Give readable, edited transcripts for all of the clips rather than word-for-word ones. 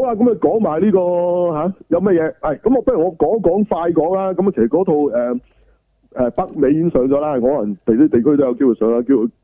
啦，咁啊講埋呢個有乜嘢？咁我不如我講一講快講啦。咁其實嗰套北美已經上咗啦，可能地區都有機會上啦，叫做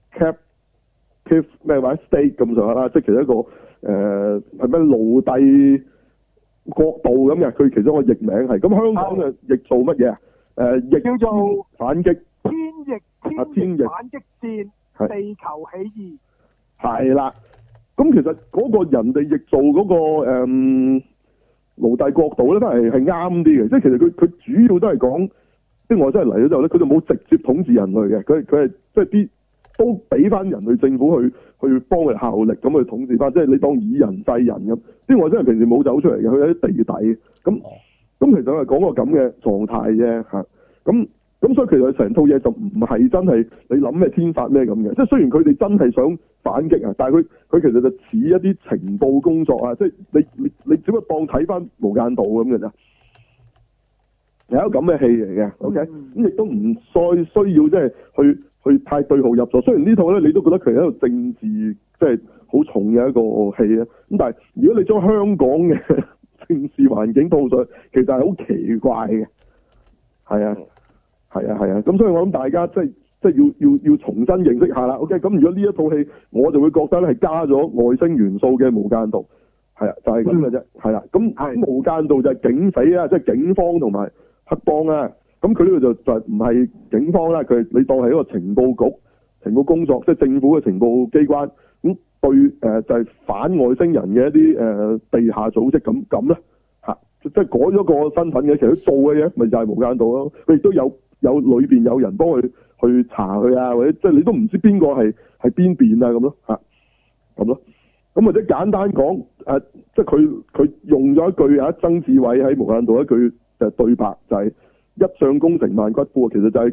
Captive 咩或者 State 咁上下啦，即係其實一個係咩奴隸國度咁嘅，佢其中一個譯名係。咁香港嘅譯做乜嘢啊？譯叫做反擊天翼反擊戰地球起義。 係啦。咁其實嗰個人哋譯做嗰個奴隸國度咧，都係啱啲嘅。即係其實佢主要都係講，即係外星人嚟咗之後咧，佢就冇直接統治人類嘅。佢係即係啲都俾翻人類政府去幫佢效力，咁去統治翻。即係你當以人制人咁。啲外星人平時冇走出嚟嘅，佢喺啲地底。咁其實係講個咁嘅狀態啫嚇。咁所以其實成套嘢就唔係真係你諗咩天發咩咁嘅，即係雖然佢哋真係想反擊啊，但係佢其實就似一啲情報工作啊，即係你只不過當睇翻無間道咁嘅咋，有一個咁嘅戲嚟嘅 ，OK，咁亦都唔再需要即係去太對號入座。雖然呢套咧你都覺得佢係一個政治即係好重嘅一個戲啊，咁但係如果你將香港嘅政治環境套上去，其實係好奇怪嘅，係啊。係啊，咁所以我諗大家即係要重新認識下啦。OK，咁如果呢一套戲，我就會覺得咧係加咗外星元素嘅無間道，係啊，就係咁嘅啫。係啦，咁無間道就係警匪啊，即係警方同埋黑幫啊。咁佢呢個就唔係警方啦，佢你當係一個情報局、情報工作，即係政府嘅情報機關。咁對就係反外星人嘅一啲地下組織咁咧嚇，即係改咗個身份嘅，其實做嘅嘢咪就係無間道咯。佢亦都有裏邊有人幫佢去查佢啊，或者即係你都唔知邊個係邊邊啊咁咯嚇，咁咯。咁或者簡單講即係佢用咗一句啊，曾志偉喺無間道一句對白就係、一將功成萬骨枯，其實就係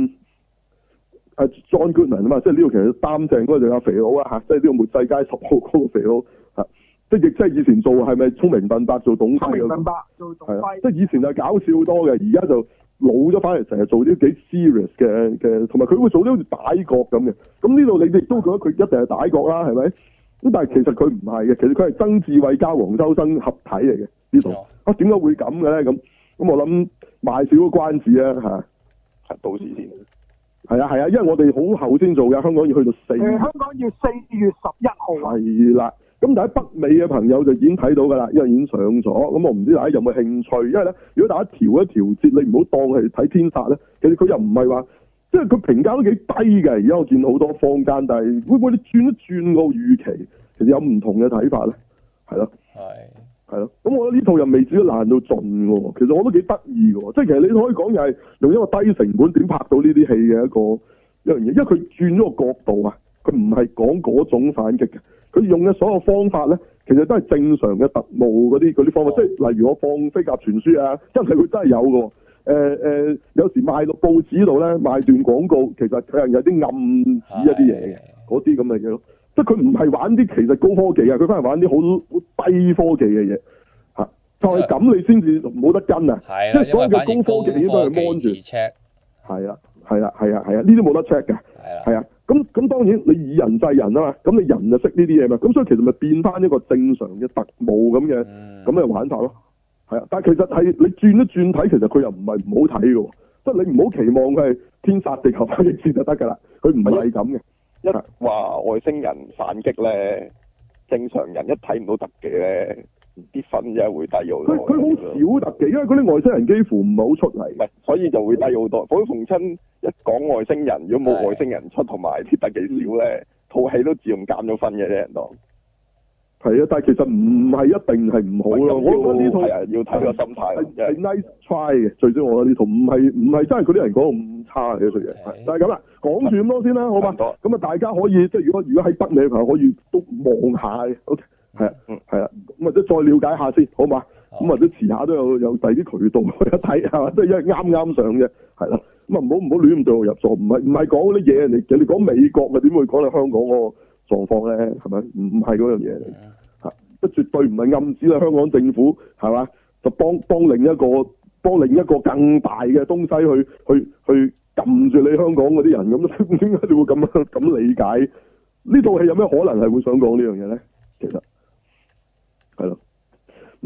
John Goodman 啊嘛，即係呢個其實擔正嗰個就係阿肥佬啊嚇，即係呢個末世街10號嗰個肥佬嚇，即係亦即係以前做係咪聰明笨伯做董輝？聰明笨伯做董輝，即係以前係搞笑多嘅，而家就老咗翻嚟，成日做啲幾 serious 嘅，同埋佢會做啲好似歹角咁嘅。咁呢度你哋都覺得佢一定係歹角啦，係咪？咁但係其實佢唔係嘅，其實佢係曾志偉加黃秋生合體嚟嘅呢度。啊，點解會咁嘅咧？咁我諗賣少個關子啊嚇，到時先。係啊，因為我哋好後先做嘅，香港要去到香港要4月11號。 係啦。咁但喺北美嘅朋友就已經睇到㗎啦，因為已經上咗。咁我唔知大家有冇興趣，因為咧，如果大家調一調節，你唔好當係睇天煞咧，其實佢又唔係話，即係佢評價都幾低嘅。而家我見好多坊間，但係會唔會你轉一轉個預期，其實有唔同嘅睇法咧？係咯，係咯。咁我覺得呢套又未至於爛到盡喎。其實我都幾得意嘅，即係其實你可以講又係用一個低成本點拍到呢啲戲嘅一樣嘢，因為佢轉咗個角度啊，佢唔係講嗰種反擊嘅。佢用嘅所有方法咧，其實都係正常嘅特務嗰啲方法，即係例如我放飛鴿傳書啊，真係佢真係有嘅。有時賣到報紙度咧，賣段廣告，其實佢係有啲暗指一啲嘢嘅，嗰啲咁嘅嘢咯。即係佢唔係玩啲其實高科技啊，佢反而玩啲好低科技嘅嘢嚇，就係咁你先至冇得跟啊。即係所有嘅高科技應該係 mon 住。係啊，呢啲冇得 check 嘅。係啊。咁當然你以人制人啊嘛，咁你人就識呢啲嘢嘛，咁所以其實咪變翻一個正常嘅特務咁嘅玩法咯，係啊，但係其實係你轉一轉睇，其實佢又唔係唔好睇嘅，即係你唔好期望佢係天殺地球反擊戰就得㗎啦，佢唔係咁嘅。 一話外星人反擊咧，正常人一睇唔到特技咧，啲分真係會低好多。佢好少特技，因為嗰啲外星人幾乎唔係好出嚟， 唔係，所以就會低好多。所以逢親一講外星人，如果冇外星人出同埋啲特技少咧，套戲都自動減咗分嘅啫，人當。 係啊，但係其實唔係一定係唔好咯。我覺得呢套要睇個心態。 係 nice try 嘅，最少我覺得呢套唔係真係嗰啲人講到咁差嘅出嘢。就係咁啦，講住咁多先啦，好嘛？咁啊，大家可以即係如果喺北美嘅朋友可以都望下 OK。係啊，咁或者再了解下先，好嘛？咁或者遲下都有第啲渠道去一睇，係嘛？即係因為啱上啫，係啦。咁啊，唔好亂咁對號入座，唔係講嗰啲嘢，人哋講美國嘅點會講你香港個狀況咧？係咪？唔係嗰樣嘢嚟，嚇！即係絕對唔係暗指啦，香港政府係嘛？就幫另一個更大嘅東西去撳住你香港嗰啲人咁，點解你會咁理解？呢套戲有咩可能係會想講呢樣嘢咧？其實係咯，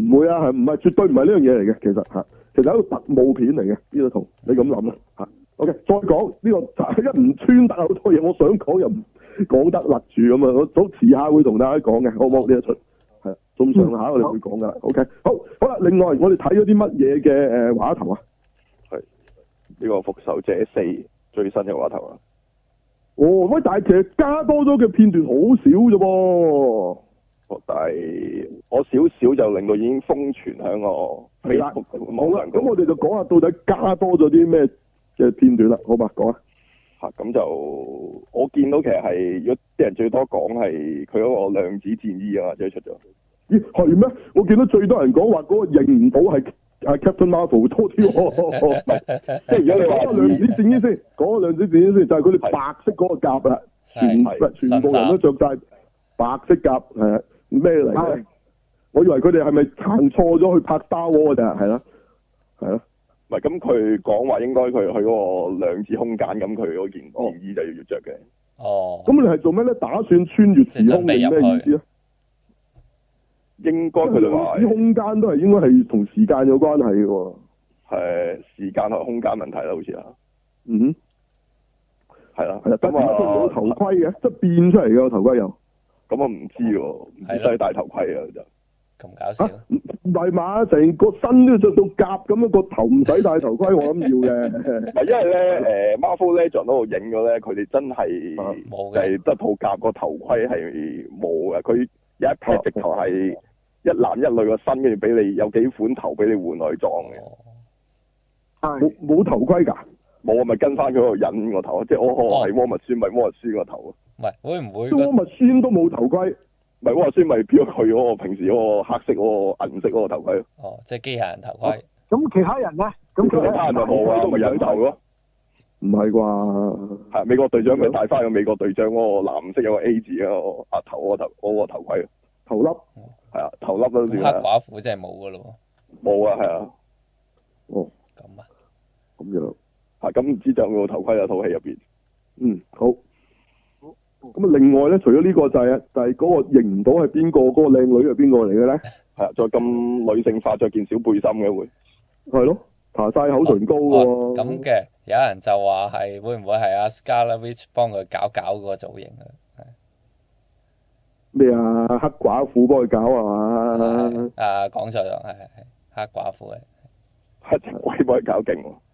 唔會啊，係唔係絕對唔係呢樣嘢嚟嘅，其實嚇，其實係一個特務片嚟嘅呢套，你咁諗啦嚇。OK，再講呢個一唔穿得好多嘢，我想講又唔講得勒住咁啊，我早遲下會同大家講嘅，好唔好呢一出？係啊，咁上下我哋會講噶啦。OK，好啦，另外我哋睇咗啲乜嘢嘅畫頭啊？ 係呢個復仇者4最新嘅畫頭啊！ 哦，喂，但係其實加多咗嘅片段好少啫噃。 但係我少少就令到已經瘋傳喺我 Facebook 好啦，咁我哋就講下到底加多咗啲咩嘅片段啦，好嘛？講啊！ 咁就我見到其實係，如果啲人最多講係佢嗰個量子戰衣啊，即係出咗。 咦，係咩？我見到最多人講話嗰個認唔到係 Captain Marvel 多啲喎。即係如果你話量子戰衣先，講個量子戰衣先，就係佢哋白色嗰個甲啦，全部人都着晒白色甲，係咩嚟嘅？我以為佢哋係咪行錯咗去拍 Star Wars 咋？係啦，係咯。 唔係咁，佢講話應該佢去嗰個量子空間，咁佢嗰件戰衣就要着嘅。 哦。咁你係做咩咧？打算穿越時空定咩意思啊？ 應該佢哋話啲空間都係應該係同時間有關係嘅喎。 係時間同空間問題啦，好似啊。 嗯。係啦。但係點解佢冇頭盔嘅？即係變出嚟嘅個頭盔又。咁我唔知喎，唔使戴頭盔啊就。 咁搞笑。 唔係嘛？成個身都着到甲咁樣，個頭唔使戴頭盔，我諗要嘅。 唔係因為咧Marvel Legends 嗰度影咗咧，佢哋真係冇係得套甲，個頭盔係冇嘅。佢有一劈直頭係一男一女個身，跟住俾你有幾款頭俾你換內裝嘅。冇頭盔㗎？冇啊，咪跟翻佢嗰個人個頭，即係我係魔物孫咪魔物孫個頭咯。 唔係會唔會？ 魔物孫都冇頭盔。 唔係，魔物孫咪變咗佢嗰個平時嗰個黑色嗰個銀色嗰個頭盔咯。 哦，即係機械人頭盔。 咁其他人咧？咁其他人就冇啊，咪人頭咯。 唔係啩？ 係美國隊長咪戴翻個美國隊長嗰個藍色有個 A 字嘅額頭嗰個頭盔。頭笠。係啊，頭笠都算。 黑寡婦真係冇㗎咯喎。 冇啊，係啊。 哦。 咁啊。 咁樣。 係咁唔知就個頭盔有套戲入邊。 嗯，好。咁啊，另外咧，除咗呢個就係嗰個認唔到係邊個，嗰個靚女係邊個嚟嘅咧？ 係啊，再咁女性化，着件小背心嘅會。係咯，搽晒口唇膏喎。 咁嘅，有人就話係會唔會係阿 Scarlet Witch 幫佢搞個造型啊？ 咩啊？黑寡婦幫佢搞係嘛？ 講錯咗，係黑寡婦嘅。 黑鬼幫佢搞勁喎。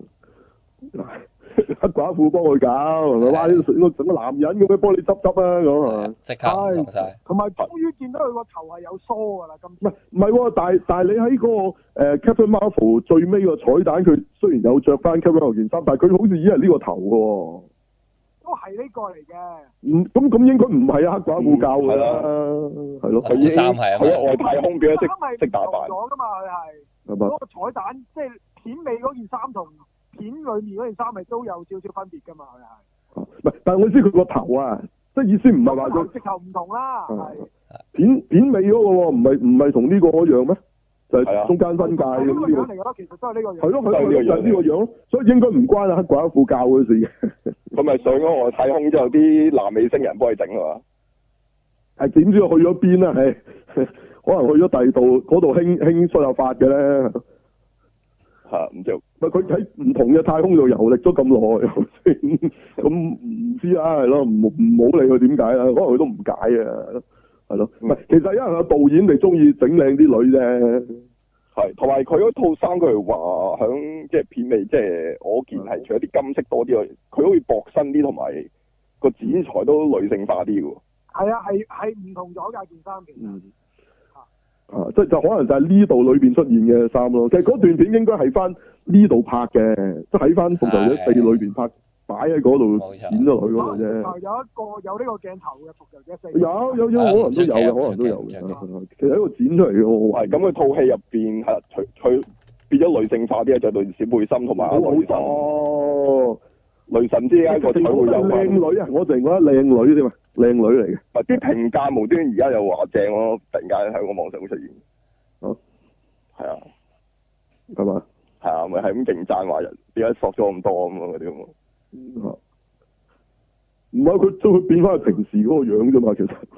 黑寡婦幫佢搞，係咪？哇！整個男人咁樣幫你執執啊咁啊！ 即刻唔同晒。 同埋終於見到佢個頭係有梳㗎啦，今次。 唔係喎，但係你喺嗰個Captain Marvel 最尾個彩蛋，佢雖然有着翻 Captain Marvel 件衫，但係佢好似已經係呢個頭㗎喎。 都係呢個嚟嘅。 咁應該唔係黑寡婦教㗎啦，係咯。 佢衫係啊嘛。 佢外太空變咗識打扮。 咗㗎嘛，佢係。嗰個彩蛋即係片尾嗰件衫同片裏面嗰件衫咪都有少少分別㗎嘛，佢係。 唔係，但係我知佢個頭啊，即係意思唔係話佢直頭唔同啦，係。 片尾嗰個喎，唔係同呢個一樣咩？就係中間分界咁呢個樣嚟㗎咯，其實都係呢個樣。 係咯，就係呢個樣咯，所以應該唔關黑寡婦教嘅事嘅。 佢咪上咗外太空之後，啲南美星人幫佢整啊嘛？ 係點知去咗邊啊？係可能去咗第二度，嗰度興出入法嘅咧。唔知。咪佢喺唔同嘅太空度遊歷咗咁耐，咁唔知啊，係咯，唔好理佢點解啦，可能佢都唔解啊，係咯。唔係，其實因為個導演哋中意整靚啲女啫。 係，同埋佢嗰套衫，佢話響即係片尾，即係我見係除咗啲金色多啲，佢好似薄身啲，同埋個剪裁都女性化啲嘅喎。係啊，係唔同咗㗎件衫其實。 即係就可能就係呢度裏邊出現嘅衫咯。其實嗰段片應該係翻呢度拍嘅，即係喺翻《復仇者4》裏邊拍，擺喺嗰度剪咗佢嗰度啫。 有呢個鏡頭嘅《復仇者4》。 有，可能都有嘅。其實喺度剪出嚟嘅， 係咁佢套戲入邊係佢變咗女性化啲，着對小背心同埋女神。哦，女神之間個彩會有靚女啊！我淨係覺得靚女添嘛，靚女嚟嘅。 啲評價無端而家又話正咯，突然間喺個網上會出現。係啊， 係嘛？ 係啊，咪係咁勁讚話人點解索咗咁多咁嗰啲咁。 唔係佢將佢變翻係平時嗰個樣啫嘛，其實。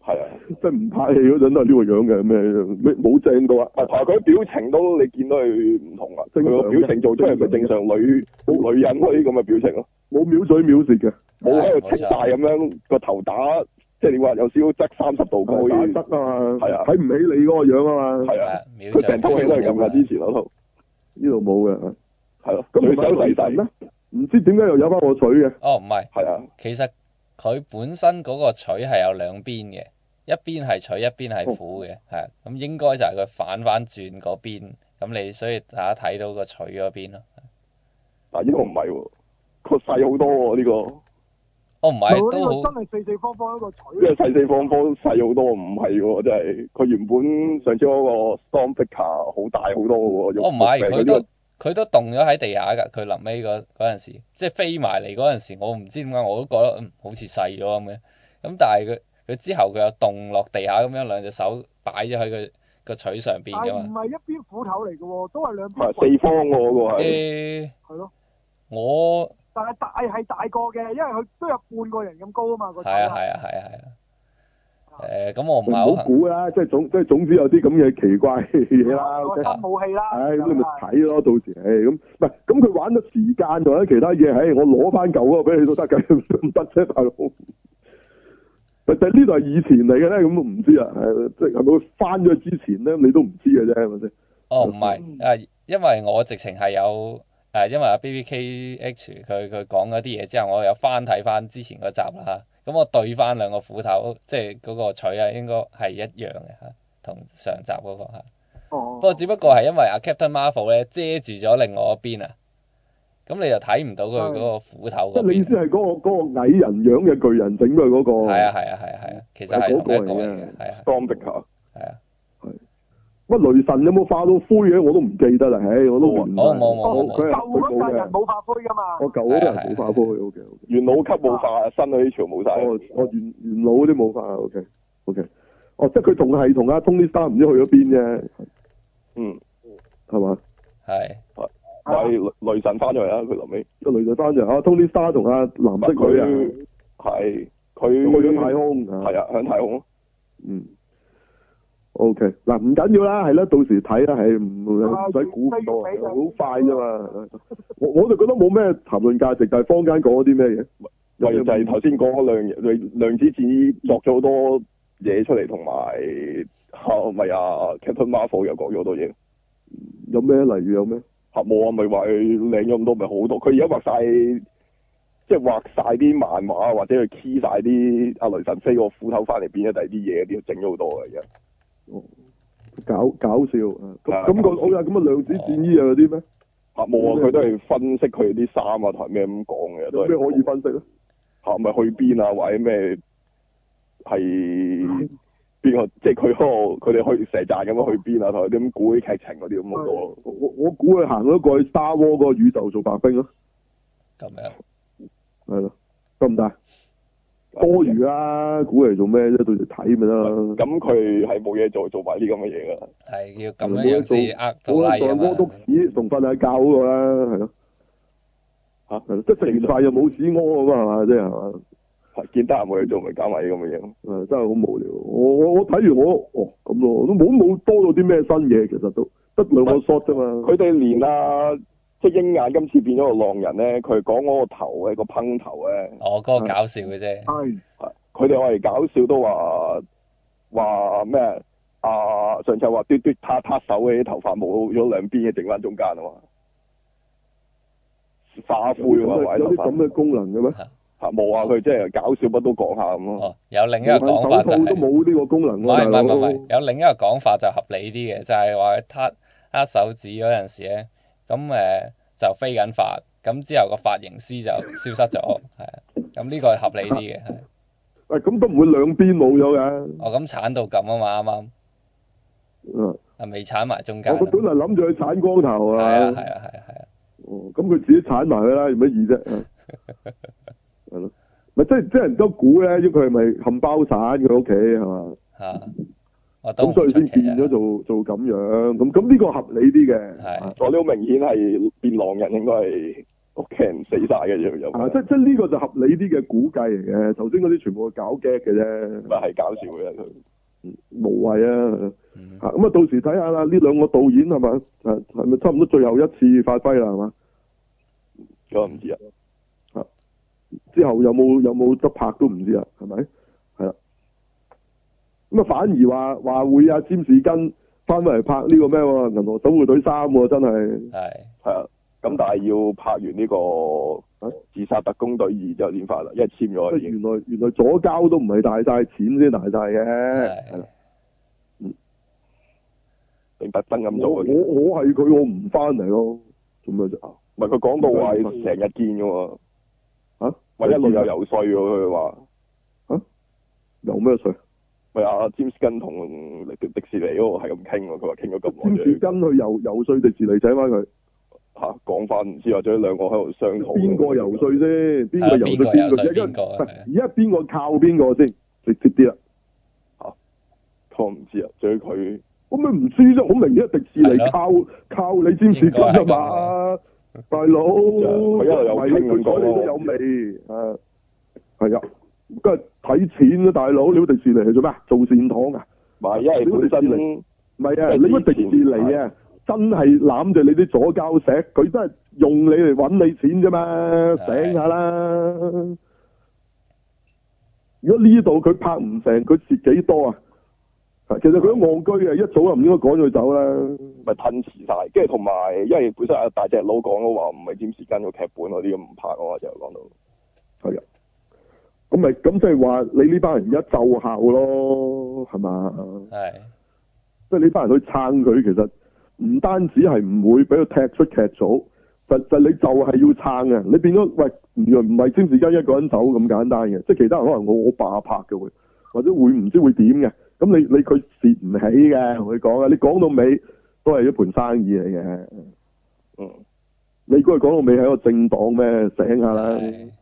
係啊， 即係唔拍戲嗰陣都係呢個樣嘅，咩冇正到啊！ 同埋佢表情都你見到佢唔同啊，佢個表情做出嚟咪正常女人嗰啲咁嘅表情咯， 冇藐嘴藐舌嘅， 冇喺度剔晒咁樣個頭打，即係你話有少少側30度角打側啊嘛， 係啊， 睇唔起你嗰個樣啊嘛， 係啊，佢成套戲都係咁噶，之前嗰套呢度冇嘅， 係咯， 咁唔係雷神咩？唔知點解又有翻個錘嘅？ 哦，唔係， 係啊， 其實佢本身嗰個錘係有兩邊嘅，一邊係錘，一邊係斧嘅，係咁應該就係佢反翻轉嗰邊，咁你所以大家睇到個錘嗰邊咯。 嗱呢個唔係喎，個細好多喎呢個。 哦，唔係，都呢好。 個真係四四方方一個錘。 呢個四方方細好多，唔係喎，真係佢原本上次嗰個 Stormbreaker 好大好多嘅喎。 哦，唔係，佢都動咗喺地下㗎。佢臨尾嗰陣時，即係飛埋嚟嗰陣時，我唔知點解我都覺得好似細咗咁嘅。咁但係佢之後佢又動落地下咁樣，兩隻手擺咗喺佢個錘上邊㗎嘛。 但係唔係一邊斧頭嚟嘅喎，都係兩邊。 係四方喎嗰個係。 係咯。但係大個嘅，因為佢都有半個人咁高啊嘛個錘。係啊。咁我唔係好估啦，即係總之有啲咁嘅奇怪嘅嘢啦。 新武器啦。 咁你咪睇咯，到時咁唔係咁佢玩咗時間或者其他嘢，我攞翻舊嗰個俾你都得㗎，唔得啫大佬。但係呢度係以前嚟嘅咧，咁唔知啊，即係係咪佢翻咗之前咧？你都唔知嘅啫，係咪先？ 哦，唔係，因為我直情係有因為阿 BBKH 佢講嗰啲嘢之後，我有翻睇翻之前嗰集啦。咁我對翻兩個斧頭，即係嗰個錘啊，應該係一樣嘅嚇，同上集嗰個嚇。不過只不過係因為阿 Captain Marvel 咧遮住咗另外一邊啊，咁你就睇唔到佢嗰個斧頭嗰邊。即係你意思係嗰個矮人樣嘅巨人整佢嗰個？係啊，其實係同一個嚟嘅，係啊。 Stormbreaker。 係啊。 乜雷神有冇化到灰嘅？我都唔記得啦，我都唔冇。 佢舊嗰代人冇化灰噶嘛？ 我舊嗰代人冇化灰，OK。 元老級冇化，新嗰啲全部冇晒。 元老嗰啲冇化，OK。即係佢仲係同阿 Tony Stark 唔知去咗邊啫。嗯。係嘛？ 係。 雷神翻咗嚟啦，佢臨尾。 雷神翻咗嚟，Tony Stark 同阿藍色佢啊。 係。佢去咗太空。 係啊，響太空。 嗯。O.K. 嗱唔緊要啦，係啦，到時睇啦，係唔使估咁多，好快啫嘛。我就覺得冇咩談論價值，但係坊間講咗啲咩嘢？ 為就係頭先講嗰量子戰衣作咗好多嘢出嚟，同埋咪Captain Marvel 又講咗好多嘢。 有咩？例如有咩？ 冇啊，咪話佢領咗咁多，咪好多。佢而家畫晒，即係畫晒啲漫畫，或者佢 key 晒啲阿雷神飛個斧頭翻嚟變咗第二啲嘢，啲整咗好多嘅而家。 搞笑啊！咁個好啦，咁啊量子戰衣啊嗰啲咩？ 冇啊，佢都係分析佢啲衫啊同咩咁講嘅，都係。 咩可以分析咧？ 咪去邊啊？或者咩係邊個？即係佢哋去成站咁樣去邊啊？同埋啲咁估啲劇情嗰啲咁好多。 我估佢行咗過去 Star Wars 嗰個宇宙做白兵咯。 咁樣。 係咯，得唔得？多餘啦，估嚟做咩啫？到時睇咪得啦。咁佢係冇嘢做埋啲咁嘅嘢噶。 係要咁樣先呃到你啊嘛。 屙督屎同瞓下覺嗰個啦，係咯。係咯，即係食完飯又冇屎屙咁啊嘛，即係係嘛。 見得閒冇嘢做，咪搞埋啲咁嘅嘢。 真係好無聊。我睇完咁咯，都冇多到啲咩新嘢，其實都得兩個 shot 啫嘛。 佢哋連即係鷹眼今次變咗個浪人咧，佢講嗰個頭咧，個烹頭咧。 嗰個搞笑嘅啫。 係。 佢哋我哋搞笑都話咩？上次話嘟嘟撻手嘅啲頭髮冇咗兩邊嘅，剩翻中間啊嘛。化灰啊嘛， 有啲咁嘅功能嘅咩？ 冇啊！佢即係搞笑，乜都講下咁咯。 有另一個講法就係都冇呢個功能。唔係，有另一個講法就合理啲嘅，就係話佢手指嗰陣時咧，咁就飛緊髮，咁之後個髮型師就消失咗，係啊，咁呢個係合理啲嘅，係。 喂，咁都唔會兩邊冇咗嘅。 咁鏟到咁啊嘛，啱啱。未鏟埋中間。 我本來諗住去鏟光頭啊。 係啊。 咁佢自己鏟埋佢啦，有乜意啫？係咯，咪即係人都估咧，因為佢係咪冚包散佢屋企係嘛？咁所以先變咗做咁樣，咁呢個合理啲嘅。 係。我呢個明顯係變狼人，應該係屋企人死晒嘅又即呢個就合理啲嘅估計嚟嘅。頭先嗰啲全部係搞 gag 嘅啫， 咪係搞笑嘅佢。 無謂啊！咁啊，到時睇下啦，呢兩個導演係咪係咪差唔多最後一次發揮啦？係嘛？ 我唔知啊。 之後有冇得拍都唔知啊？係咪？係啦。咁啊，反而話會啊，詹士根翻返嚟拍呢個咩喎？銀河守護隊3喎，真係。 係啊。咁但係要拍完呢個自殺特工隊2之後先發啦，因為簽咗已經。原來左膠都唔係大晒錢先大晒嘅，係啦。定特登咁做嘅。我係佢，我唔翻嚟咯，做咩啫？唔係佢講到話成日見嘅喎。或者一路有游說喎，佢話。游咩說？咪阿詹士根同迪士尼嗰個係咁傾喎，佢話傾咗咁耐。詹士根去游說迪士尼請翻佢。講翻唔知或者兩個喺度商討。邊個游說先？邊個游說邊個？而家邊個靠邊個先？直接啲啦。我唔知啊，仲要佢。咁咪唔知啫？好明顯迪士尼靠你詹士根啊嘛，大佬。佢一路有傾咁講咯。有味係啊，梗係睇錢啊，大佬！你迪士尼係做咩？做善堂啊？唔係，因為本身唔係啊，你個迪士尼啊。真係攬住你啲左膠石，佢真係用你嚟揾你錢啫嘛，醒下啦！如果呢度佢拍唔成，佢蝕幾多啊？其實佢都戇居嘅，一早就唔應該趕佢走啦。咪吞蝕晒，跟住同埋，因為本身阿大隻佬講咗話，唔係詹士根個劇本嗰啲咁唔拍啊嘛，就講到係啊。咁即係話你呢班人而家奏效咯，係嘛？係。即係呢班人去撐佢，其實。唔單止係唔會俾佢踢出劇組，就你就係要撐嘅。你變咗喂，原來唔係詹士根一個人走咁簡單嘅，即係其他人可能我爸拍嘅會，或者會唔知會點嘅。咁你佢蝕唔起嘅，同佢講啊，你講到尾都係一盤生意嚟嘅。你估佢講到尾係一個政黨咩？醒下啦。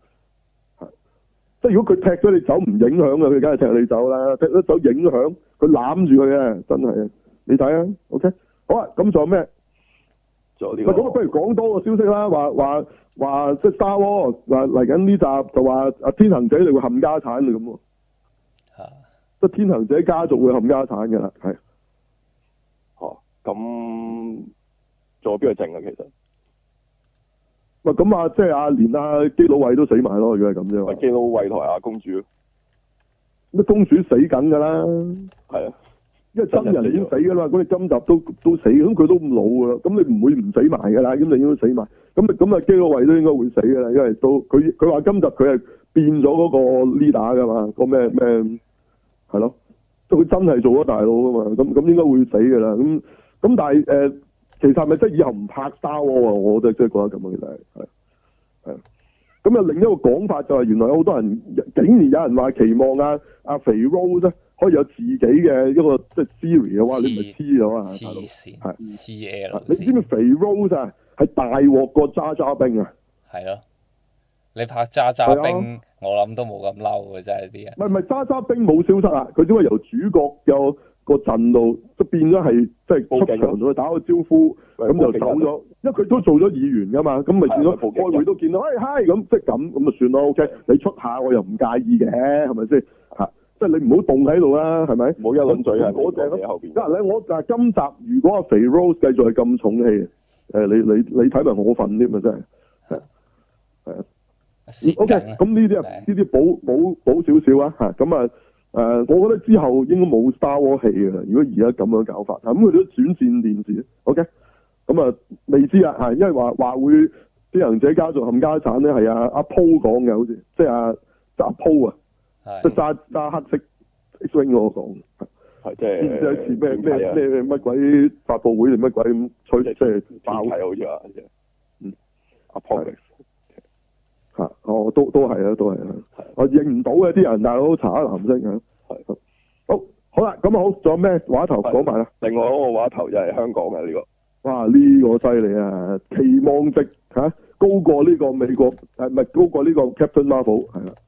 即係如果佢踢咗你走唔影響嘅，佢梗係踢你走啦。踢咗走影響，佢攬住佢啊，真係。你睇啊 ，OK。好啊，咁仲有咩？仲有呢個。咁不如講多個消息啦，話即係 Star Wars 話嚟緊呢集就話阿天行者你會冚家產咁喎。即係天行者家族會冚家產㗎啦，係。咁仲有邊個剩啊？其實。喂，咁啊，即係連阿基魯衛都死埋咯，如果係咁啫。基魯衛同阿公主。乜公主死緊㗎啦？係啊。因為真人已經死噶啦，咁你今集都死，咁佢都咁老噶啦，咁你唔會唔死埋噶啦，咁你應該死埋，咁啊基魯衛都應該會死噶啦，因為都佢話今集佢係變咗嗰個 leader 噶嘛，個咩係咯，即係佢真係做咗大佬噶嘛，咁應該會死噶啦，咁但係其實係咪即係以後唔拍 Star Wars 啊？我就真係覺得咁啊，其實係。咁啊，另一個講法就係原來有好多人竟然有人話期望阿肥 Rose 咧可以有自己嘅一個即係 series 嘅話，你咪黐咗啊！黐線係黐 L，你知唔知肥 Rose 啊係大鑊過渣渣兵啊？係咯，你拍渣渣兵，我諗都冇咁嬲嘅真係啲人。唔係渣渣兵冇消失啊，佢只係由主角有個陣度，即變咗係即係出場同佢打個招呼，咁就走咗。因為佢都做咗議員噶嘛，咁咪見到開會都見到，嗨咁，即係咁就算咯。OK，你出下我又唔介意嘅，係咪先？即係你唔好動喺度啦，係咪？唔好一輪嘴啊！嗰隻喺後邊。嗱，我就係今集，如果阿肥 Rose 繼續係咁重戲，你睇埋我份添啊，真係係啊。OK，咁呢啲補少少啊嚇，咁啊我覺得之後應該冇 Star Wars 戲嘅啦。如果而家咁樣搞法，咁佢都轉戰電視 OK，咁啊未知啊嚇，因為話會啲行者家族冚家產咧，係阿 Poe 講嘅，好似即係阿 Poe 啊。即係揸黑色 X-wing 我講，係即係唔知似咩乜鬼發佈會定乜鬼咁吹，即係爆係好似話，阿 Poe 嚇，都係啊，都係啊，我認唔到嘅啲人，大佬查下藍色啊，係好啦，咁好，仲有咩話頭講埋啦？另外嗰個話頭就係香港嘅呢個，哇呢個犀利啊，期望值嚇高過呢個美國唔係高過呢個 Captain Marvel 係啦。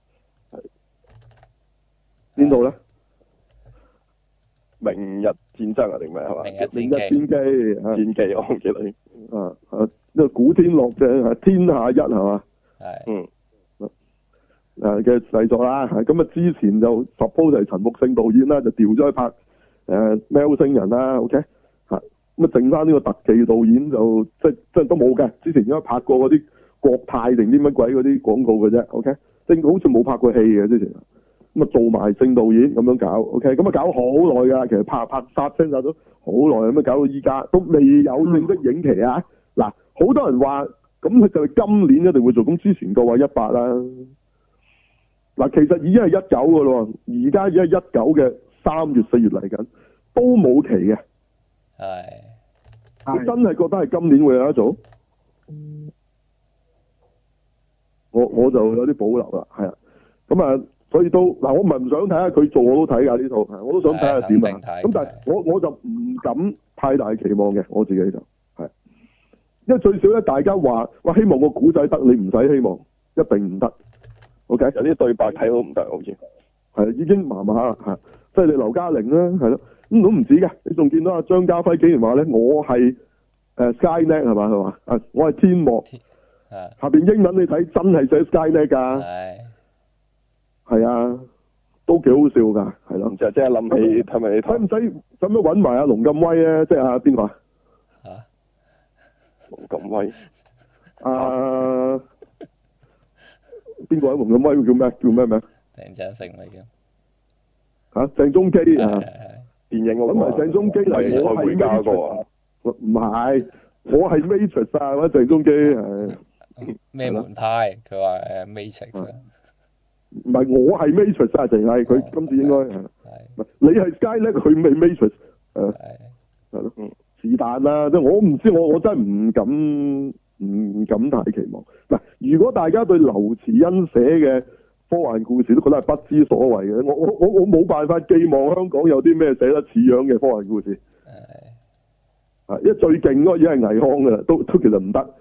邊度咧？明日戰爭啊，定咩係嘛？明日戰機，戰機我唔記得。 呢個古天樂嘅天下一係嘛？ 係。 嘅製作啦，咁啊之前就 suppose 係陳木勝導演啦，就調咗去拍喵星人啦 ，OK 嚇，咁啊剩翻呢個特技導演就即都冇嘅，之前應該拍過嗰啲國泰定啲乜鬼嗰啲廣告嘅啫 ，OK， 即好似冇拍過戲嘅之前，咁啊做埋正導演咁樣搞 ，OK， 咁啊搞好耐㗎，其實拍殺青殺咗好耐，咁啊搞到依家都未有正式影期啊，嗱好多人話咁佢就係今年一定會做，咁之前個話18啦。嗱，其實已經係19㗎咯，而家已經係19嘅3月4月嚟緊，都冇期嘅。 係。 你真係覺得係今年會有得做？我就有啲保留啦，係啊。咁啊，所以都嗱，我唔係唔想睇下佢做，我都睇㗎呢套，我都想睇下點啊。咁但係我就唔敢太大期望嘅，我自己就係，因為最少咧，大家話希望個古仔得，你唔使希望，一定唔得。OK， 有啲對白睇到唔得，好似係已經麻麻啦，係即係你劉嘉玲啦，係咯，咁都唔止嘅，你仲見到阿張家輝竟然話咧，我係Skynet 係嘛，佢話我係天幕，下邊英文你睇真係寫 Skynet 㗎，係啊，都幾好笑㗎，係咯， 就即係諗起係咪？ 使唔使揾埋阿龍咁威咧？即係阿邊個啊？ 龍咁威邊個喺龍咁威叫咩名？ 鄭振成咪叫鄭中基啊！ 電影嗰個咁咪鄭中基嚟，我係 Matrix 唔係，我係 Matrix 啊！或者鄭中基係咩門派？佢話Matrix 唔係我係 Matrix 啊！淨係佢今次應該係你係 Skynet，佢未 Matrix 係咯，是但啦！即係我唔知，我真係唔敢太期望嗱。如果大家對劉慈欣寫嘅科幻故事都覺得係不知所謂嘅，我冇辦法寄望香港有啲咩寫得似樣嘅科幻故事。因為最勁嗰個已經係倪匡㗎啦，都其實唔得，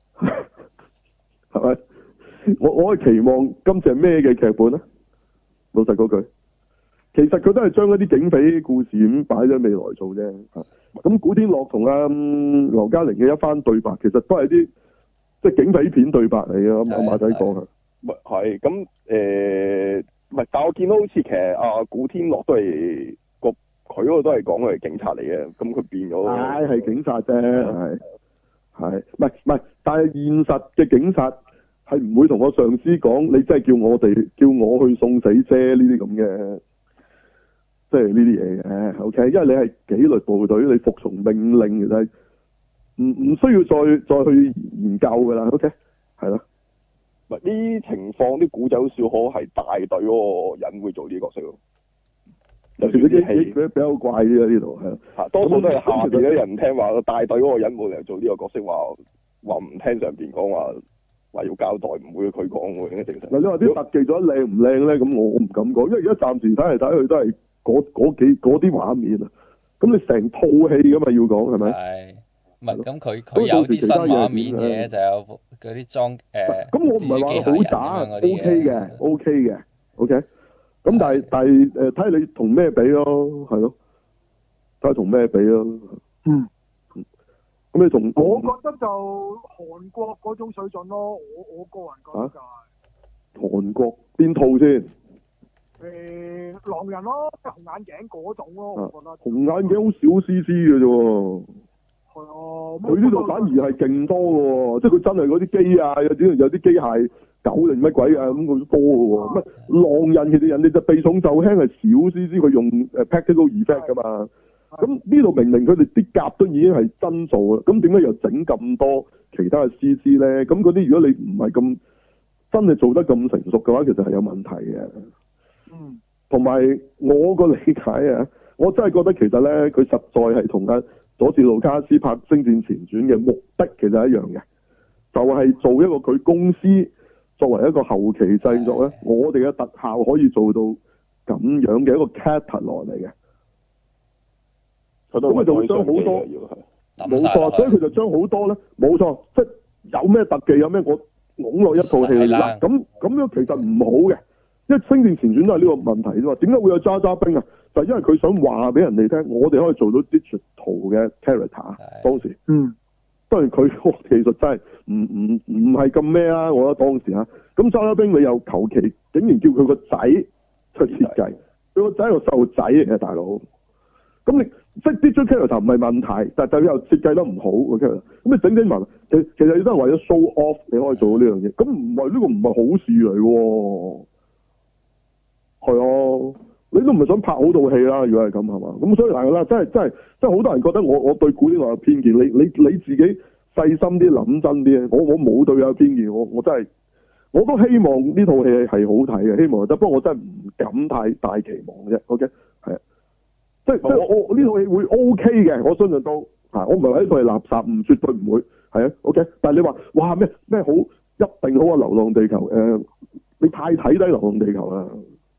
係咪？我係期望今次係咩嘅劇本咧？老實嗰句，其實佢都係將一啲警匪故事咁擺咗未來做啫。咁古天樂同劉嘉玲嘅一番對白，其實都係啲即係警匪片對白嚟嘅。咁阿馬仔講啊， 係咁唔係，但我見到好似其實古天樂都係佢嗰個都係講佢係警察嚟嘅，咁佢變咗係警察啫，係唔係？但係現實嘅警察係唔會同我上司講，你真係叫我去送死啫呢啲咁嘅。即係呢啲嘢嘅，OK，因為你係紀律部隊，你服從命令，其實唔需要再去研究㗎啦，OK， 係咯。 唔係呢啲情況，啲古仔好少可係大隊嗰個人會做呢啲角色咯。尤其啲戲比較怪啲啊，呢度係。多數都係下邊啲人唔聽話，大隊嗰個人冇理由做呢個角色，話唔聽上邊講話要交代，唔會佢講喎，應該正常。嗱，你話啲特技做得靚唔靚咧？咁我唔敢講，因為而家暫時睇嚟睇去都係。嗰啲畫面啊，咁你成套戲噶嘛要講係咪？ 係，唔係咁佢有啲新畫面嘅，就有嗰啲裝咁我唔係話好渣 ，OK 嘅 ，OK。咁但係睇下你同咩比咯，係咯，睇下同咩比咯。咁你同我覺得就韓國嗰種水準咯，我個人覺得就係。 韓國邊套先？ 狼人咯，紅眼鏡嗰種咯，我覺得。 紅眼鏡好少 CC 嘅啫喎。係啊。佢呢度反而係勁多嘅喎，即係佢真係嗰啲機啊，有啲機械狗定乜鬼啊，咁佢都多嘅喎。乜狼人其實人哋就避重就輕係少 CC，佢用practical effect 㗎嘛。咁呢度明明佢哋啲甲都已經係真做啦，咁點解又整咁多其他嘅 CC 咧？咁嗰啲如果你唔係咁真係做得咁成熟嘅話，其實係有問題嘅。同埋我個理解啊，我真係覺得其實咧，佢實在係同佐治盧卡斯拍《星戰前傳》嘅目的其實係一樣嘅，就係做一個佢公司作為一個後期製作咧，我哋嘅特效可以做到咁樣嘅一個 catalog 嚟嘅。咁佢就會將好多冇錯，所以佢就將好多咧冇錯，即係有咩特技有咩我㧬落一套戲啦。咁樣其實唔好嘅。因為《星戰前傳》都係呢個問題啫嘛，點解會有渣渣兵啊？就係因為佢想話俾人哋聽，我哋可以做到 digital 嘅 character 當時， 當然佢個技術真係唔係咁咩啊！我覺得當時嚇，咁周家兵你又求其竟然叫佢個仔出設計，佢個仔係個細路仔嚟嘅大佬。咁你即係啲 character 唔係問題，但係又設計得唔好個 character，咁你整埋，其實你都係為咗 show off 你可以做到呢樣嘢，咁唔係呢個唔係好事嚟喎。係啊，你都唔係想拍好套戲啦，如果係咁係嘛？咁所以係啦，真係好多人覺得我對古天樂有偏見，你自己細心啲諗真啲，我冇對佢有偏見，我真係我都希望呢套戲係好睇嘅，希望得，不過我真係唔敢太大期望啫。OK， 係啊。即係我呢套戲會 OK 嘅，我相信都我唔係話呢套係垃圾，唔絕對唔會係啊 OK。但係你話哇咩好一定好啊《流浪地球》你太睇低《流浪地球》啦，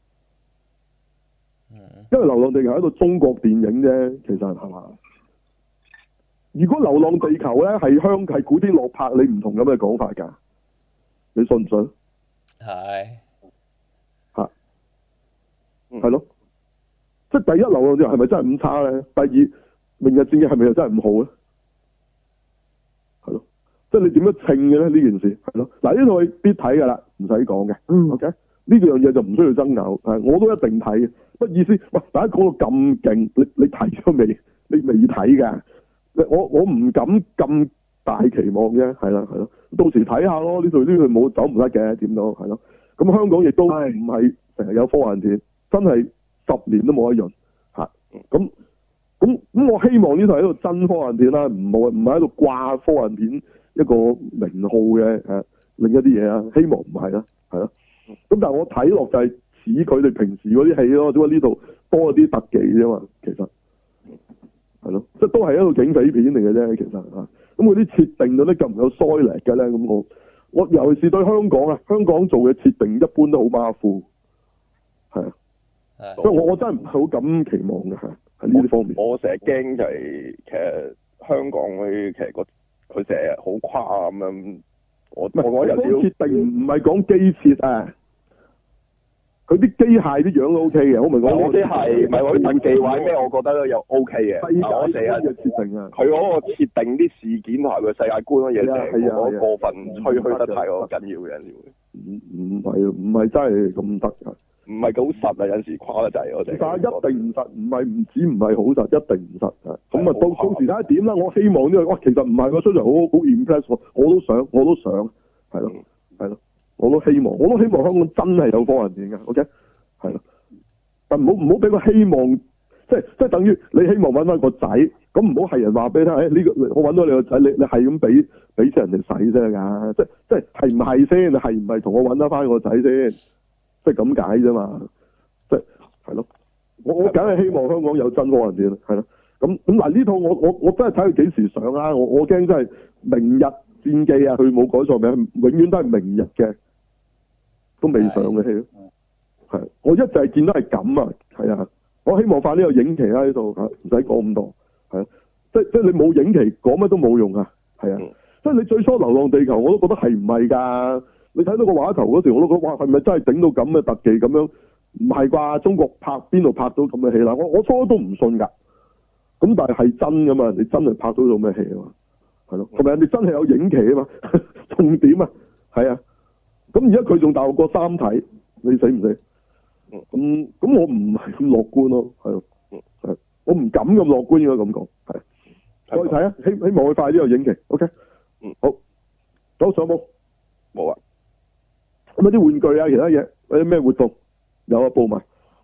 因為《流浪地球》係一個中國電影啫，其實係嘛？如果《流浪地球》咧係古天樂拍，你唔同咁嘅講法㗎，你信唔信？ 係嚇，係咯。即係第一，流浪地球係咪真係咁差咧？第二，明日戰記係咪又真係咁好咧？係咯，即係你點樣稱嘅咧？呢件事係咯，嗱呢套戲必睇㗎啦，唔使講嘅。OK，呢樣嘢就唔需要爭拗，我都一定睇嘅。乜意思？喂，大家講到咁勁，你睇咗未？你未睇㗎？我唔敢咁大期望啫，係啦，到時睇下咯。呢套冇走唔甩嘅，點都係咯。咁香港亦都唔係成日有科幻片，真係10年都冇一樣嚇。咁我希望呢套係一個真科幻片啦，唔係喺度掛科幻片一個名號嘅另一啲嘢啊。希望唔係啦，係咯。咁但係我睇落就係似佢哋平時嗰啲戲咯，只不過呢度多啲特技啫嘛，其實。係咯，即係都係一個警匪片嚟嘅啫，其實咁嗰啲設定到底夠唔夠犀利嘅咧？咁我尤其是對香港做嘅設定一般都好馬虎，係啊，所以我真係唔係好敢期望嘅，喺呢啲方面。 我成日驚就係其實香港其實佢成日好誇咁樣，我有少設定唔係講機設啊。佢啲機械啲樣都 OK 嘅，我唔係講我啲係唔係我啲特技位咩？我覺得又 OK 嘅。 我成日嘅設定啊， 佢嗰個設定啲事件同埋佢世界觀嘅嘢咧，我過分吹噓得太過緊要嘅， 唔係真係咁得㗎。 唔係好實啊！有陣時誇得滯，我哋。但係一定唔實，唔係好實，一定唔實啊！咁啊，到時睇下點啦。我希望呢個，其實唔係個出場好 impress 喎，我都想，係咯，係咯。我都希望香港真係有科幻片㗎 ，OK， 係咯，但唔好俾個希望，即係等於你希望揾翻個仔，咁唔好係人話俾你聽，呢個我揾到你個仔，你係咁俾錢人哋使啫㗎，即係唔係先？你係唔係同我揾得翻個仔先？即係咁解啫嘛，即係咯，我梗係希望香港有真科幻片，係咯，咁嗱呢套我真係睇佢幾時上啦，我驚真係明日戰記啊，佢冇改錯名，永遠都係明日嘅。都未上嘅戲咯，係我一就係見到係咁啊，係啊，我希望快啲有影期啦呢度，唔使講咁多，係啊，即係你冇影期講乜都冇用啊，係啊，即係你最初《流浪地球》我都覺得係唔係㗎，你睇到個畫頭嗰時我都覺得哇係咪真係整到咁嘅特技咁樣？唔係啩？中國拍邊度拍到咁嘅戲啦？我初都唔信㗎，咁但係真㗎嘛？你真係拍到咁嘅戲啊嘛，係咯，同埋人哋真係有影期啊嘛，重點啊，係啊。咁而家佢仲大過三體，你死唔死？咁我唔係咁樂觀咯，係咯，我唔敢咁樂觀應該咁講，係。再睇啊，希望佢快啲有影期 ，OK， 好，走上冇？ 冇啊。 咁有啲玩具啊，其他嘢，有啲咩活動？有啊，報埋。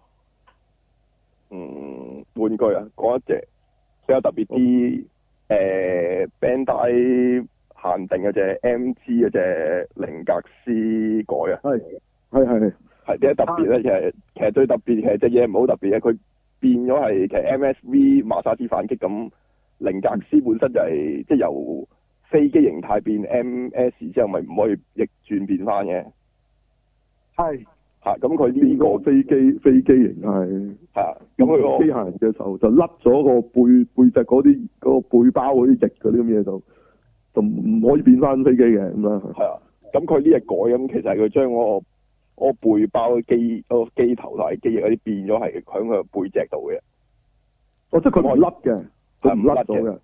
玩具啊，講一隻比較特別啲，Bandai限定嗰隻 MG 嗰隻靈格斯改啊，係點解特別咧？其實最特別其實隻嘢唔好特別嘅，佢變咗係其實 MSV 馬沙之反擊咁，靈格斯本身就係即係由飛機形態變 MS 之後，咪唔可以逆轉變翻嘅。 係。 咁佢呢個飛機形態咁佢個機械人嘅時候就甩咗個背脊嗰啲嗰個背包嗰啲翼嗰啲咁嘢就唔可以變翻飛機嘅咁啦。 係啊，咁佢呢隻改咁，其實係佢將嗰個背包機嗰個機頭同埋機翼嗰啲變咗係喺佢背脊度嘅。 即係佢唔甩嘅，佢唔甩咗嘅。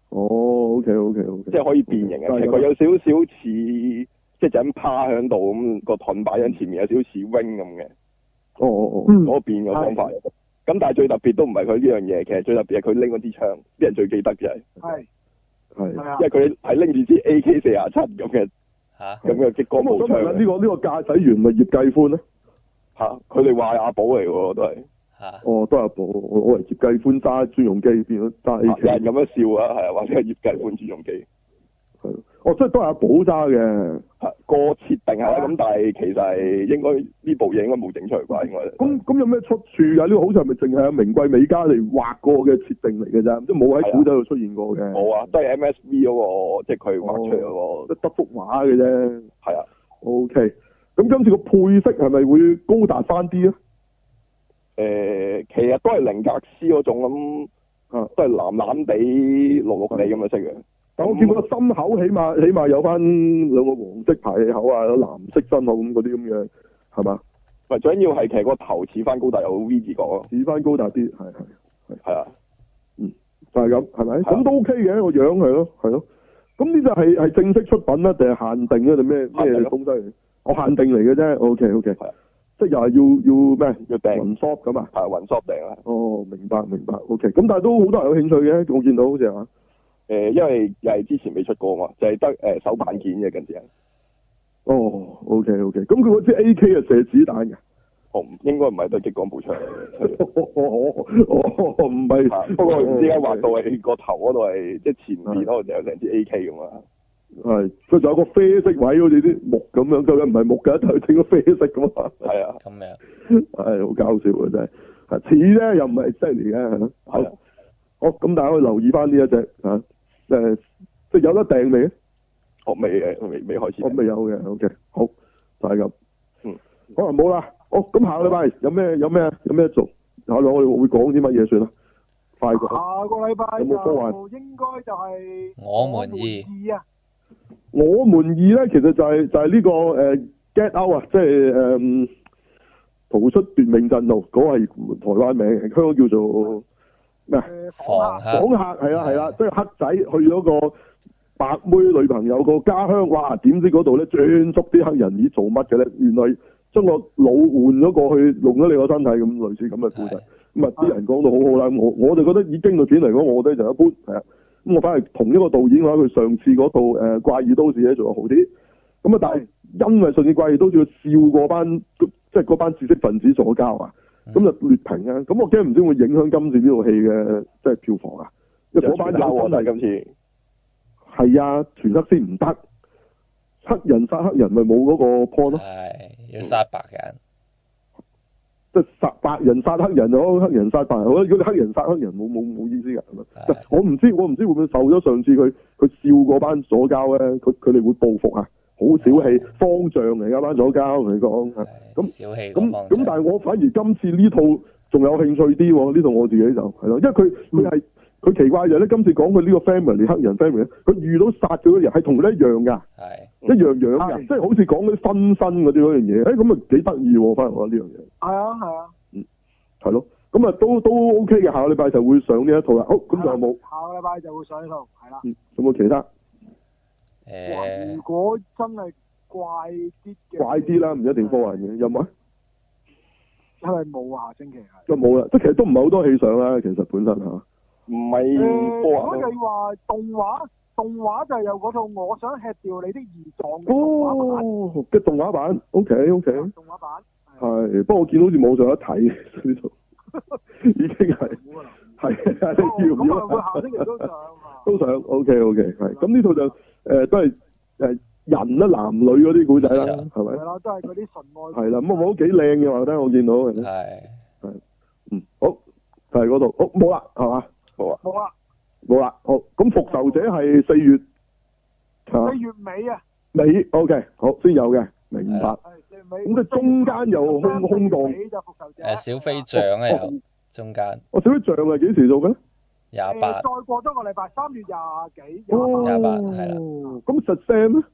哦，OK， 即係可以變形嘅。其實佢有少少似，即係就咁趴喺度咁，個盾擺喺前面，有少少似 wing 咁嘅。 哦， 嗰個變嘅方法。咁但係最特別都唔係佢呢樣嘢，其實最特別係佢拎嗰支槍，啲人最記得嘅係。係。因為佢係拎住支 AK-47咁嘅。咁嘅激光步槍。咁呢個駕駛員咪葉繼歡咧？ 佢哋話阿寶嚟喎，都係。 哦，都係阿寶，我係葉繼歡揸專用機變咗揸 AK。 有人咁樣笑啊，係啊，或者係葉繼歡專用機。 係。哦，即係都係阿寶揸嘅。 個設定係啦，咁但係其實係應該呢部嘢應該冇整出嚟啩，應該。咁有咩出處㗎？呢個好似係咪淨係阿名貴美加嚟畫過嘅設定嚟嘅啫？即係冇喺古仔度出現過嘅。冇啊，都係 MSV 嗰個，即係佢畫出嚟嗰個。 得幅畫嘅啫。 係啊。 OK。咁今次個配色係咪會高達翻啲啊？ 其實都係零格斯嗰種咁，都係藍藍地、綠綠地咁嘅色嘅。 但我見到個心口起碼有翻兩個黃色排氣口啊，有藍色心口咁嗰啲咁嘅，係嘛？ 唔係，最緊要係其實個頭似翻高達有 V 字角咯， 似翻高達啲，係啊， 就係咁，係咪？咁都 OK 嘅個樣係咯，係咯。咁呢就係正式出品啦，定係限定啊？定咩東西嚟？我限定嚟嘅啫 ，OK。即係又係要咩？要訂雲 shop 咁啊？ 係雲 shop 訂啊。 哦，明白，OK。咁但係都好多人有興趣嘅，我見到好似係因為又係之前未出過嘛，就係得手板件嘅近時。 哦，OK。咁佢嗰支 AK 係射子彈嘅。 應該唔係對激光步槍嚟嘅。 唔係。 不過唔知點解畫到係個頭嗰度係，即係前面嗰度就有成支 AK 咁啊。係， 佢仲有個啡色位，好似啲木咁樣，究竟唔係木嘅，但係整個啡色咁啊。 係啊。 咁樣。 係好搞笑啊！真係，似啫又唔係犀利嘅。係啊。好，咁大家可以留意翻呢一隻即係有得訂未？ 未開始。 未有嘅 ，OK， 好，就係咁。可能冇啦。好，咁下個禮拜有咩做？下個我哋會講啲乜嘢算啦？快過。 下個禮拜有冇科幻？ 應該就係我們二啊。 我們二咧，其實就係呢個Get Out 啊，即係逃出奪命鎮路，嗰個係台灣名，香港叫做咩？ 訪客係啦，即係黑仔去咗個白妹女朋友個家鄉，哇！點知嗰度咧專捉啲黑人咦做乜嘅咧？原來將個腦換咗過去，弄咗你個身體咁，類似咁嘅故仔。咁啊，啲人講到好好啦，我就覺得以驚慄片嚟講，我覺得就一般係啊。咁我反而同一個導演嘅話，佢上次嗰套怪異都市咧做得好啲。咁啊，但係因為上次怪異都市佢笑過班，即係嗰班知識分子左膠啊，咁就劣評啊。咁我驚唔知會影響今次呢套戲嘅即係票房啊。因為嗰班人真係今次係啊，全黑先唔得，黑人殺黑人咪冇嗰個 point 咯。 係要殺白人。 即係殺白人殺黑人咯，黑人殺白人。我覺得如果你黑人殺黑人冇意思㗎，係咪？我唔知會唔會受咗上次佢笑嗰班左膠咧，佢哋會報復啊！好小氣，方丈嚟㗎班左膠，同你講咁小氣咁，但係我反而今次呢套仲有興趣啲喎，呢套我自己就係咯，因為佢奇怪就係咧，今次講佢呢個 family 黑人 family 咧，佢遇到殺咗嘅人係同佢一樣㗎，一樣樣㗎，即係好似講嗰啲分身嗰啲嗰樣嘢，咁啊幾得意喎，反而我覺得呢樣嘢。係啊。 係咯，咁啊都 OK 嘅，下個禮拜就會上呢一套啦。好，咁就有冇？ 下個禮拜就會上呢套，係啦。 有冇其他？ 如果真係怪啲啦，唔一定科幻嘅，有冇啊？ 因為冇下星期係。 就冇啦，即係其實都唔係好多戲上啦，其實本身嚇。 唔係科幻。 如果你話動畫就係有嗰套我想吃掉你的胰臟嘅動畫版。 哦，嘅動畫版 ，OK。動畫版。 係，不過我見到好似網上有得睇呢套，已經係要唔要？ 咁佢下星期都上都上 ，OK，係。咁呢套就都係人啦，男女嗰啲古仔啦，係咪？ 係啦，都係嗰啲純愛。 係啦，咁我都幾靚嘅話，我見到係，好，就係嗰度，好冇啦，係嘛？冇啦，好，咁復仇者係4月尾啊。 尾 ，OK，好，先有嘅，明白。咁即係中間又空檔。 小飛象啊又中間。 小飛象係幾時做嘅咧 ？28。 再過多個禮拜，3月20幾。 28係啦。 咁實 Sam 咧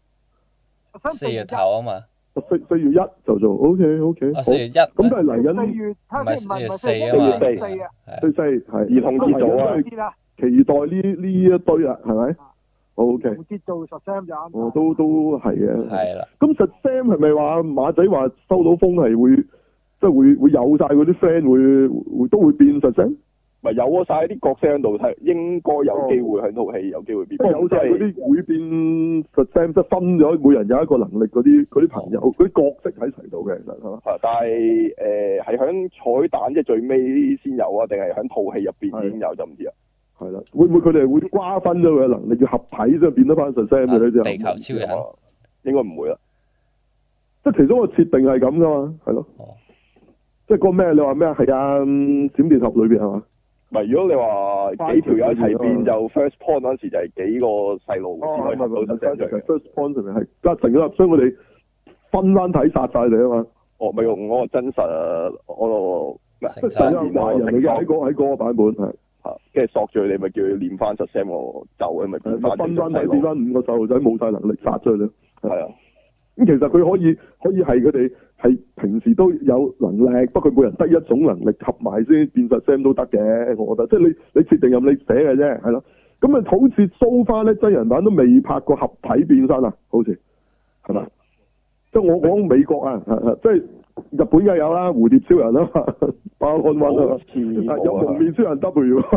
？4月頭啊嘛。 4月1就做 ，OK。 4月1。 咁都係嚟緊。 唔係4月4啊嘛。 4月4係兒童節做啊。 期待呢一堆啦，係咪？OK。 無節做實 Sam 就啱。 哦，都係嘅。 係啦。 咁實 Sam 係咪話馬仔話收到風係會即係會有晒嗰啲 friend 會都會變實 Sam？ 咪有咗晒啲角色喺度睇，應該有機會喺套戲有機會變。 有晒嗰啲會變實 Sam，即係分咗每人有一個能力嗰啲朋友嗰啲角色喺齊度嘅，其實係嘛？ 但係係響彩蛋即係最尾先有啊，定係響套戲入邊已經有就唔知啊。 係啦，會唔會佢哋會瓜分咗佢嘅能力，要合體先變得翻實 Sam 嘅咧？ 地球超人應該唔會啦。 即係其中個設定係咁噶嘛，係咯。即係個咩？你話咩啊？係啊，閃電俠裏邊係嘛？ 唔係，如果你話幾條友一齊變就 First Point 嗰陣時就係幾個細路先可以合到實 Sam 嘅。 First Point 上面係隔成咗，所以我哋分翻睇殺晒你啊嘛。哦， 咪用嗰個真實嗰個即係成咗壞人嚟嘅喺嗰個版本係。 跟住索住你，咪叫佢練翻實 Sam 個咒，咪變翻分翻睇，變翻5個細路仔冇晒能力殺咗佢。 係啊。 咁其實佢可以係佢哋係平時都有能力，不過每人得一種能力合埋先變實 Sam 都得嘅，我覺得。即係你設定任你寫嘅啫，係咯。咁啊，好似蘇花咧真人版都未拍過合體變身啊，好似係咪？即係我講美國啊，即係日本梗係有啦，蝴蝶超人啊嘛，巴漢溫啊，有蒙面超人 W 有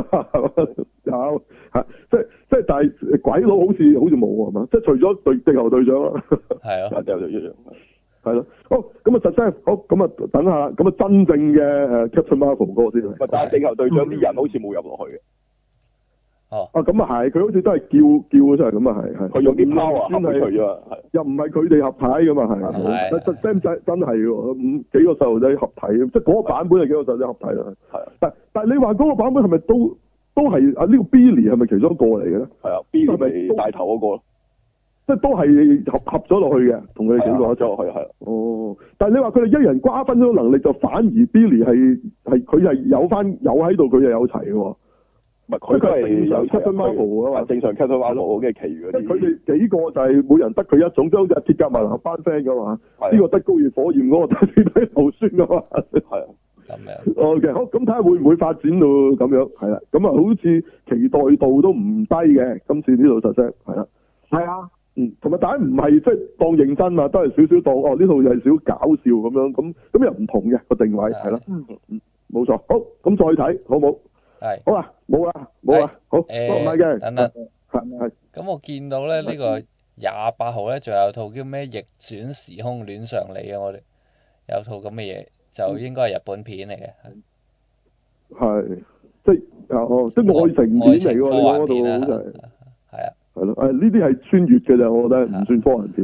即係但係鬼佬好似冇係嘛？即係除咗地球隊長啊， 係啊， 地球隊長係咯。好咁啊，實聲好咁啊，等下咁啊，真正嘅Captain Marvel 嗰個先。 但係地球隊長啲人好似冇入落去嘅。 啊咁啊係，佢好似都係叫咗出嚟咁啊係。佢用啲 power 合佢啫嘛， 又唔係佢哋合體噶嘛係。實 Sam 仔真係喎，幾個細路仔合體，即係嗰個版本係幾個細路仔合體啦。係。但係你話嗰個版本係咪都係啊？呢個 Billy 係咪其中一個嚟嘅咧？係啊 ，Billy 咪大頭嗰個。 即係都係合咗落去嘅，同佢哋幾個合咗落去係。哦，但係你話佢哋一人瓜分咗能力，就反而 Billy 係佢係有喺度，佢又有齊嘅喎。 唔係佢都係正常 Captain Marvel 啊嘛， 正常 Captain Marvel 嘅其餘嗰啲。 佢哋幾個就係每人得佢一種，即係好似鐵甲萬能班 friend 噶嘛。呢個得高熱火焰，嗰個得死體頭酸噶嘛。係啊。咁樣。OK，好，咁睇下會唔會發展到咁樣？係啦，咁啊，好似期待度都唔低嘅。今次呢度實聲係啦。 係啊。 同埋大家唔係即係當認真啊，都係少少當呢套又係少搞笑咁樣，咁又唔同嘅個定位係啦。冇錯。好，咁再睇好冇？係。好啦，冇啦，好。唔係嘅。 等等。 係。 咁我見到咧呢個28號咧，仲有套叫咩逆轉時空戀上你嘅，我哋有套咁嘅嘢，就應該係日本片嚟嘅。 係。即係即係愛情片嚟喎，你講嗰套好似係。係啊。係咯，呢啲係穿越嘅咋，我覺得唔算科幻片。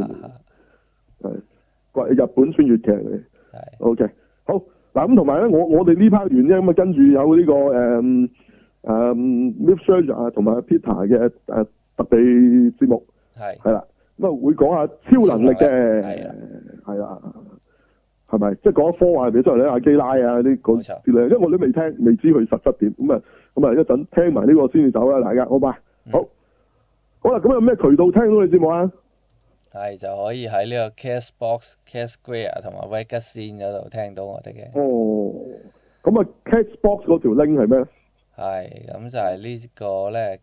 係，日本穿越劇嚟。係。OK，好嗱，咁同埋咧，我哋呢 part 完啫，咁啊跟住有呢個Myth Searcher 啊，同埋 Peter 嘅特備節目。係啦，咁啊會講下超能力嘅。係啦。係咪？即係講科幻片出嚟咧，阿基拉啊啲嗰啲咧，因為我都未聽，未知佢實質點，咁啊一陣聽埋呢個先至走啦，大家好嘛？好。好啦，咁有咩渠道聽到你節目啊？係就可以喺呢個 Castbox、Castgrade 同埋 Vegascene 嗰度聽到我哋嘅。 哦，咁啊 Castbox 嗰條 link 係咩？係， 咁就係呢個咧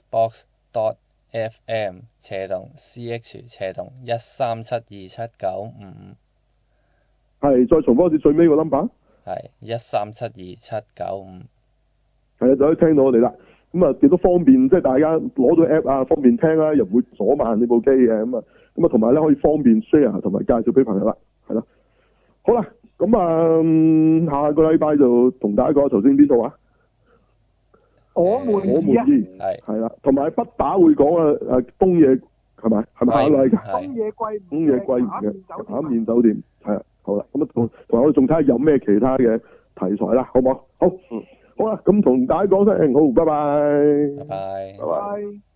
Castbox.fm/ch/1372795。 係，再重複一次最尾個 number。 係1372795。 係啊，就可以聽到我哋啦。咁啊，亦都方便，即係大家攞到 app 啊，方便聽啦，又唔會阻慢你部機嘅，咁啊，同埋咧可以方便 share 同埋介紹俾朋友啦，係咯。好啦，咁下個禮拜就同大家講頭先邊度啊？ 我滿意係啦，同埋不打會講東野係咪下個禮拜？ 東野圭吾嘅假面酒店係啊，好啦，咁啊同埋我哋仲睇下有咩其他嘅題材啦，好唔好？好。好啦，咁同大家講聲好，拜拜。 拜拜。 拜拜。